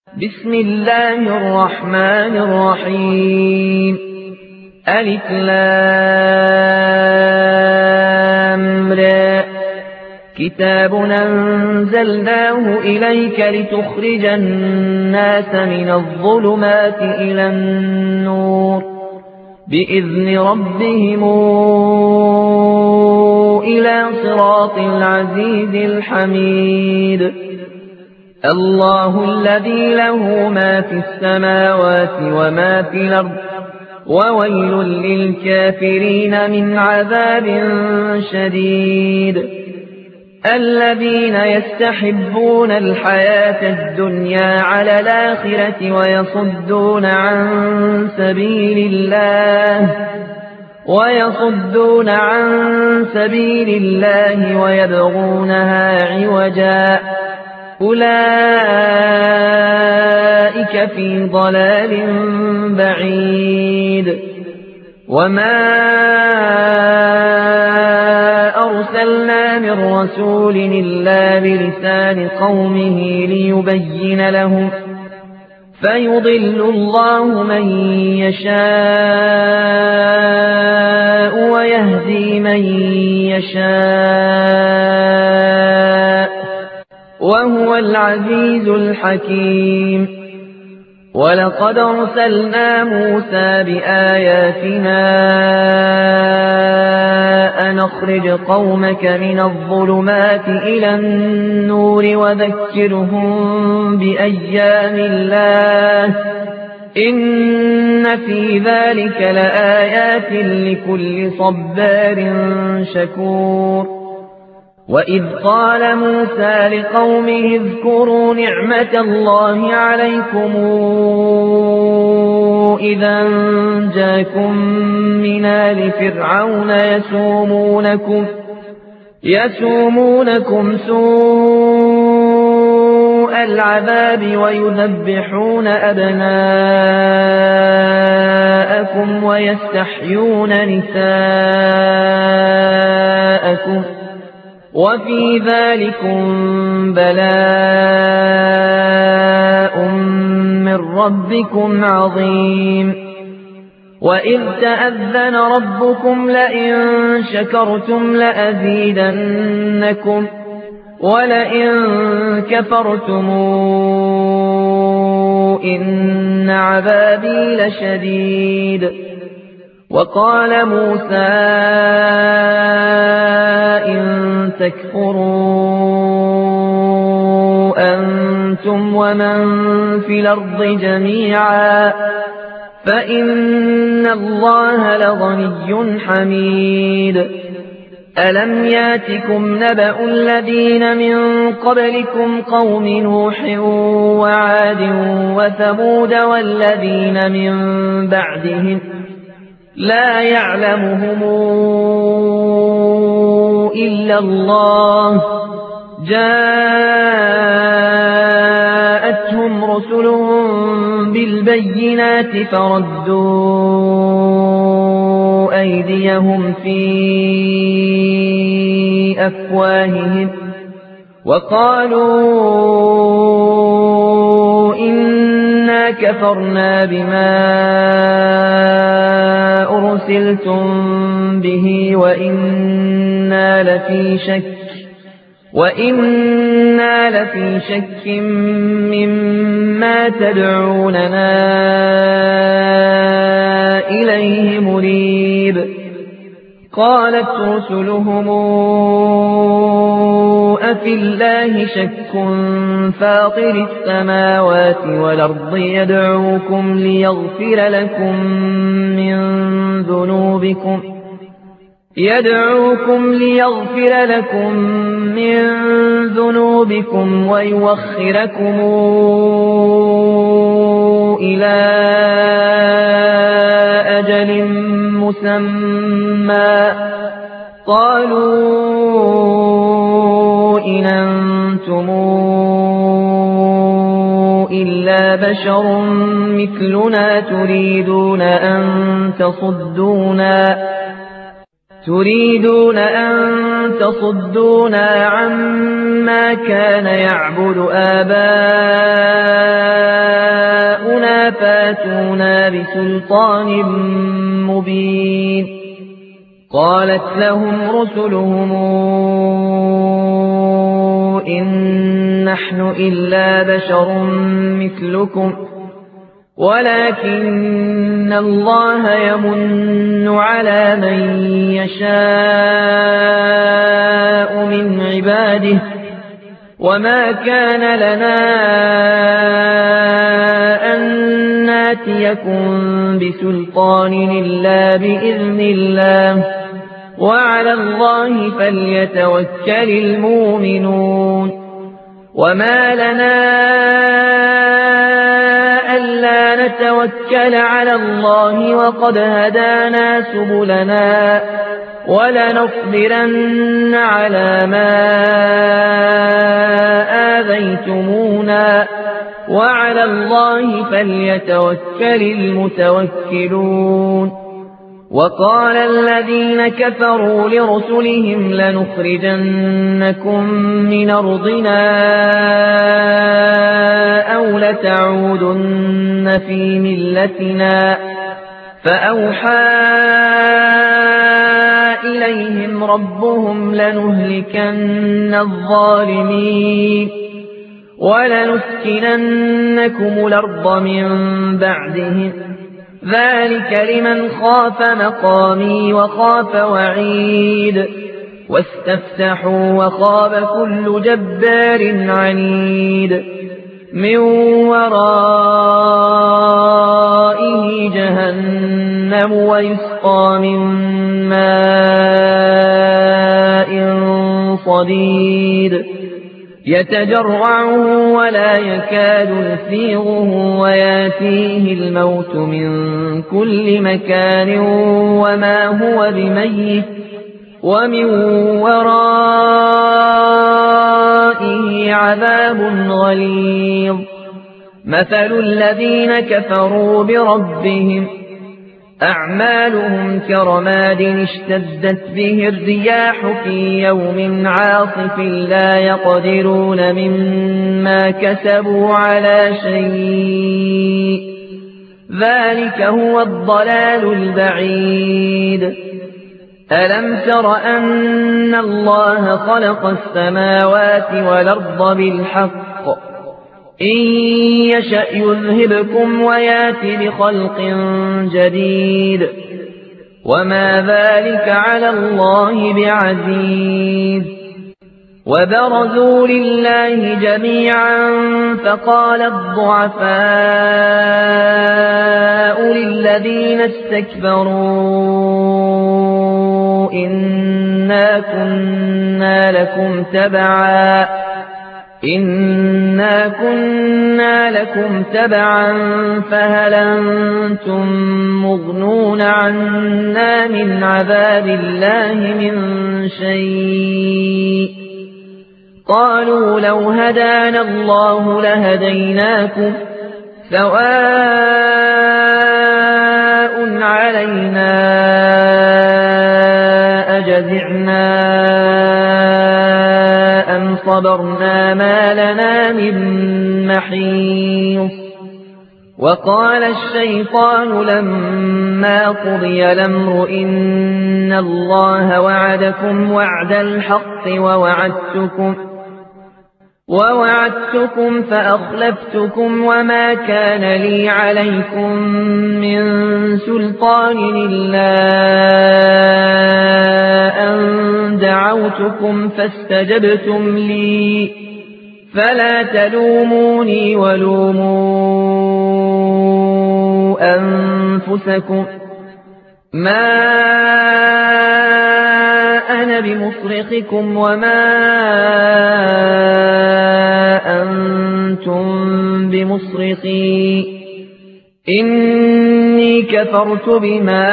بسم الله الرحمن الرحيم ألف لام را كتاب أنزلناه إليك لتخرج الناس من الظلمات إلى النور بإذن ربهم إلى صراط العزيز الحميد الله الذي له ما في السماوات وما في الأرض وويل للكافرين من عذاب شديد الذين يستحبون الحياة الدنيا على الآخرة ويصدون عن سبيل الله ويبغونها عوجا أولئك في ضلال بعيد وما أرسلنا من رسول إلا بلسان قومه ليبين لهم فيضل الله من يشاء ويهدي من يشاء وهو العزيز الحكيم ولقد أرسلنا موسى بآياتنا أن أخرج قومك من الظلمات إلى النور وذكرهم بأيام الله إن في ذلك لآيات لكل صبار شكور وإذ قال موسى لقومه اذكروا نعمة الله عليكم إذا جاءكم من آل فرعون يسومونكم سوء العذاب ويذبحون أبناءكم ويستحيون نساءكم وفي ذلكم بلاء من ربكم عظيم وإذ تأذن ربكم لئن شكرتم لأزيدنكم ولئن كفرتم إن عذابي لشديد وقال موسى إن تكفروا أنتم ومن في الأرض جميعا فإن الله لغني حميد ألم ياتكم نبأ الذين من قبلكم قوم نوح وعاد وثمود والذين من بعدهم لا يعلمهم إلا الله جاءتهم رسلهم بالبينات فردوا أيديهم في أفواههم وقالوا إنا كفرنا بما أرسلتم به وإنا لفي شك مما تدعوننا إليه مريب قالت رسلهم أفي الله شك فاطر السماوات والأرض يدعوكم ليغفر لكم من ذنوبكم ويوخركم إلى أجل مسمى قالوا إن أنتم إلا بشر مثلنا تريدون أن تصدونا عما كان يعبد آباؤنا بسلطان مبين. قالت لهم رسلهم إن نحن إلا بشر مثلكم ولكن الله يمن على من يشاء من عباده وما كان لنا أن ناتيكم بسلطان إلا بإذن الله وعلى الله فليتوكل المؤمنون. وما لنا ألا نتوكل على الله وقد هدانا سبلنا ولنصبرن على ما آذيتمونا وعلى الله فليتوكل المتوكلون. وقال الذين كفروا لرسلهم لنخرجنكم من أرضنا أو لتعودن في ملتنا فأوحى إليهم ربهم لنهلكن الظالمين ولنسكننكم الأرض من بعدهم ذلك لمن خاف مقامي وخاف وعيد. واستفتحوا وخاب كل جبار عنيد من ورائه جهنم ويسقى من ماء صديد يتجرعه ولا يكاد يسيغه وياتيه الموت من كل مكان وما هو بميت ومن ورائه عذاب غليظ. مثل الذين كفروا بربهم أعمالهم كرماد اشتدت به الرياح في يوم عاصف لا يقدرون مما كسبوا على شيء ذلك هو الضلال البعيد. ألم تر أن الله خلق السماوات والأرض بالحق إن يشأ يذهبكم ويات بخلق جديد وما ذلك على الله بعزيز. وبرزوا لله جميعا فقال الضعفاء للذين استكبروا إنا كنا لكم تبعا فهل أنتم مغنون عنا من عذاب الله من شيء. قالوا لو هدانا الله لهديناكم سواء علينا أجزعنا أم صبرنا ما لنا من محيص. وقال الشيطان لما قضي الأمر إن الله وعدكم وعد الحق ووعدتكم فأخلفتكم وما كان لي عليكم من سلطان إلا أن دعوتكم فاستجبتم لي فلا تلوموني ولوموا أنفسكم ما أنا بمصرخكم وما أنتم بمصرخي إني كفرت بما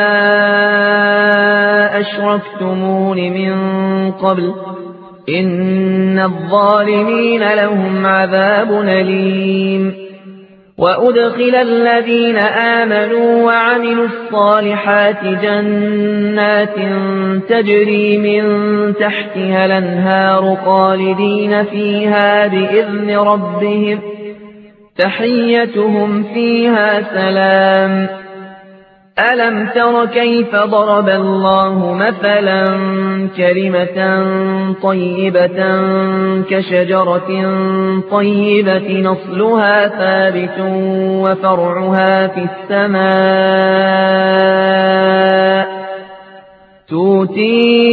أشركتمون من قبل إن الظالمين لهم عذاب أليم. وأدخل الذين آمنوا وعملوا الصالحات جنات تجري من تحتها الأنهار خالدين فيها بإذن ربهم تحيتهم فيها سلام. ألم تر كيف ضرب الله مثلا كلمة طيبة كشجرة طيبة نصلها ثابت وفرعها في السماء تؤتي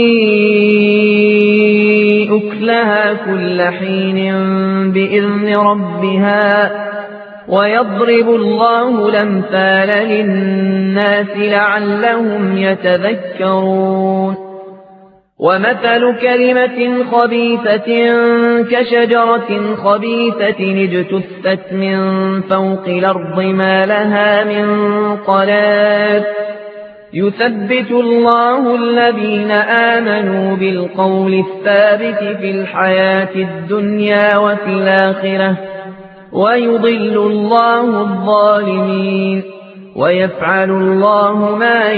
أكلها كل حين بإذن ربها ويضرب الله الأمثال للناس لعلهم يتذكرون. ومثل كلمة خبيثة كشجرة خبيثة اجتثت من فوق الأرض ما لها من قرار يثبت الله الذين آمنوا بالقول الثابت في الحياة الدنيا وفي الآخرة ويضل الله الظالمين ويفعل الله ما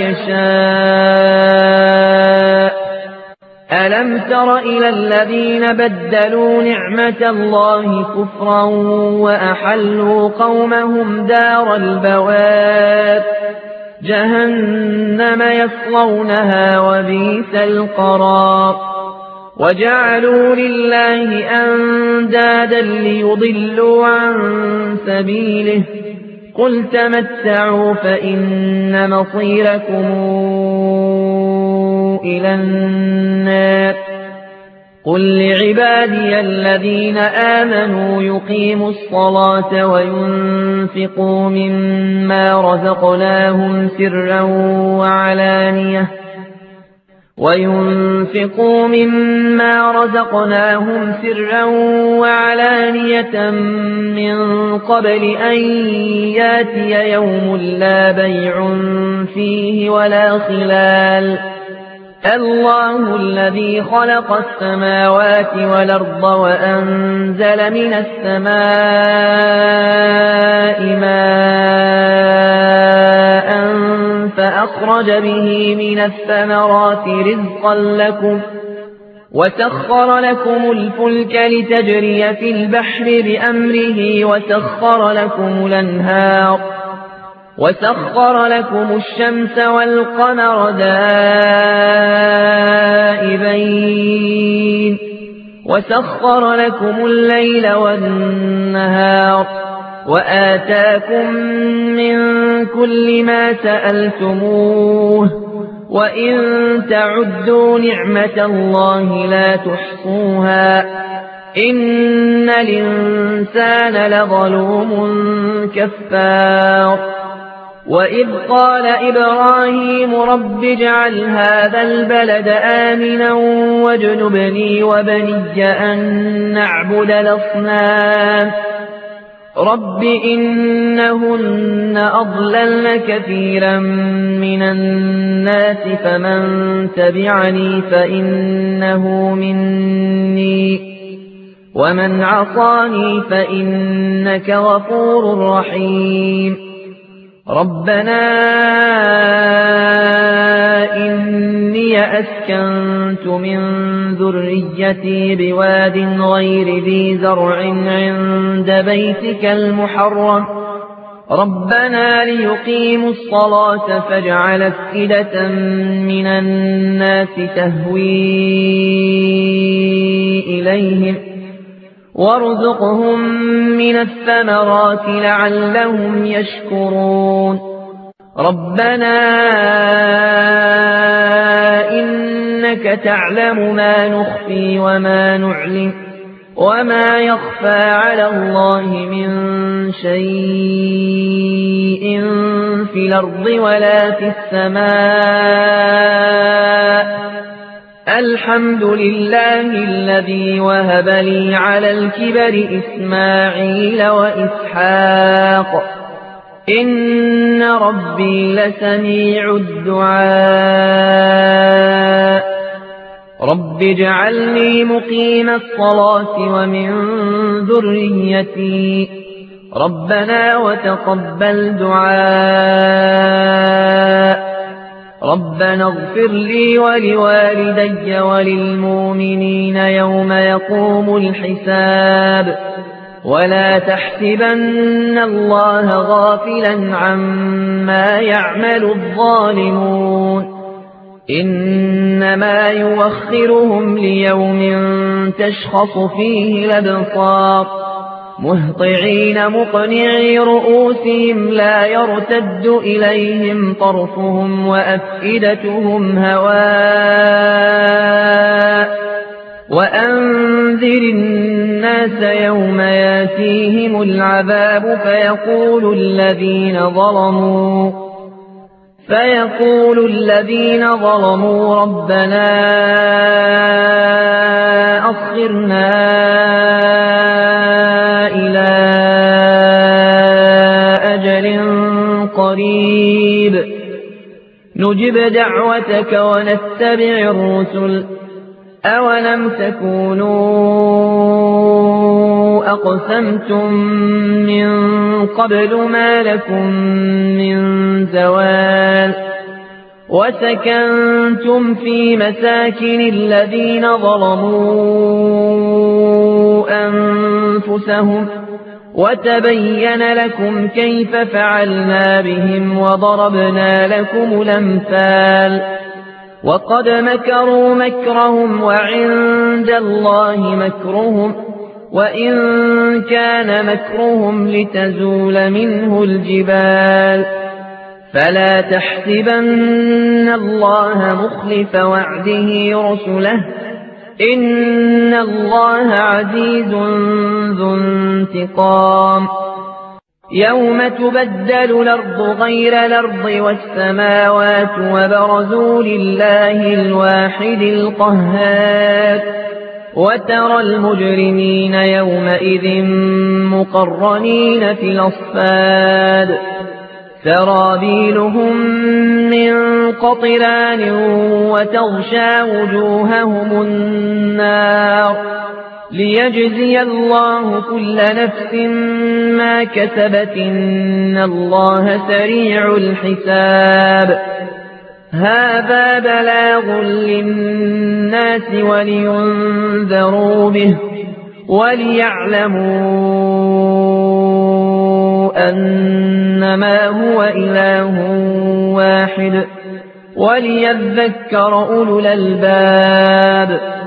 يشاء. ألم تر إلى الذين بدلوا نعمة الله كفرا وأحلوا قومهم دار البوار جهنم يصلونها وبئس القرار. وجعلوا لله أندادا ليضلوا عن سبيله قل تمتعوا فإن مصيركم إلى النار. قل لعبادي الذين آمنوا يقيموا الصلاة وينفقوا مما رزقناهم سرا وعلانية من قبل أن ياتي يوم لا بيع فيه ولا خلال. الله الذي خلق السماوات والأرض وأنزل من السماء ماء فأخرج به من الثمرات رزقا لكم وسخر لكم الفلك لتجري في البحر بأمره وسخر لكم الأنهار وسخر لكم الشمس والقمر دائبين وسخر لكم الليل والنهار وآتاكم من كل ما سألتموه وإن تعدوا نعمة الله لا تحصوها إن الإنسان لظلوم كفار. وإذ قال إبراهيم رب اجعل هذا البلد آمنا واجنبني وبني أن نعبد الأصنام رب إنهن أضللن كثيرا من الناس فمن تبعني فإنه مني ومن عصاني فإنك غفور رحيم. ربنا إني أسكنت من ذريتي بواد غير ذي زرع عند بيتك المحرم ربنا ليقيموا الصلاة فاجعل أفئدة من الناس تهوي إليهم وارزقهم من الثمرات لعلهم يشكرون. ربنا إنك تعلم ما نخفي وما نعلن وما يخفى على الله من شيء في الأرض ولا في السماء. الحمد لله الذي وهب لي على الكبر إسماعيل وإسحاق إن ربي لسميع الدعاء. رب اجعلني مقيم الصلاة ومن ذريتي ربنا وتقبل دعاء. ربنا اغفر لي ولوالدي وللمؤمنين يوم يقوم الحساب. ولا تحسبن الله غافلا عما يعمل الظالمون إنما يوخرهم ليوم تشخص فيه الأبصار مهطعين مقنعي رؤوسهم لا يرتد إليهم طرفهم وأفئدتهم هواء وأنذر الناس يوم ياتيهم العذاب فيقول الذين ظلموا ربنا أخرنا إلى أجل قريب نجب دعوتك ونتبع الرسل أولم تكونوا أقسمتم من قبل ما لكم من زوال وسكنتم في مساكن الذين ظلموا أنفسهم وتبين لكم كيف فعلنا بهم وضربنا لكم الأمثال وقد مكروا مكرهم وعند الله مكرهم وإن كان مكرهم لتزول منه الجبال فلا تحسبن الله مخلف وعده رسله إن الله عزيز ذو انتقام يوم تبدل الأرض غير الأرض والسماوات وبرزوا لله الواحد القهار وترى المجرمين يومئذ مقرنين في الأصفاد سرابيلهم من قطران وتغشى وجوههم النار ليجزي الله كل نفس ما كسبت إن الله سريع الحساب هذا بلاغ للناس ولينذروا به وليعلموا أنما هو إله واحد وليذكر أولو الألباب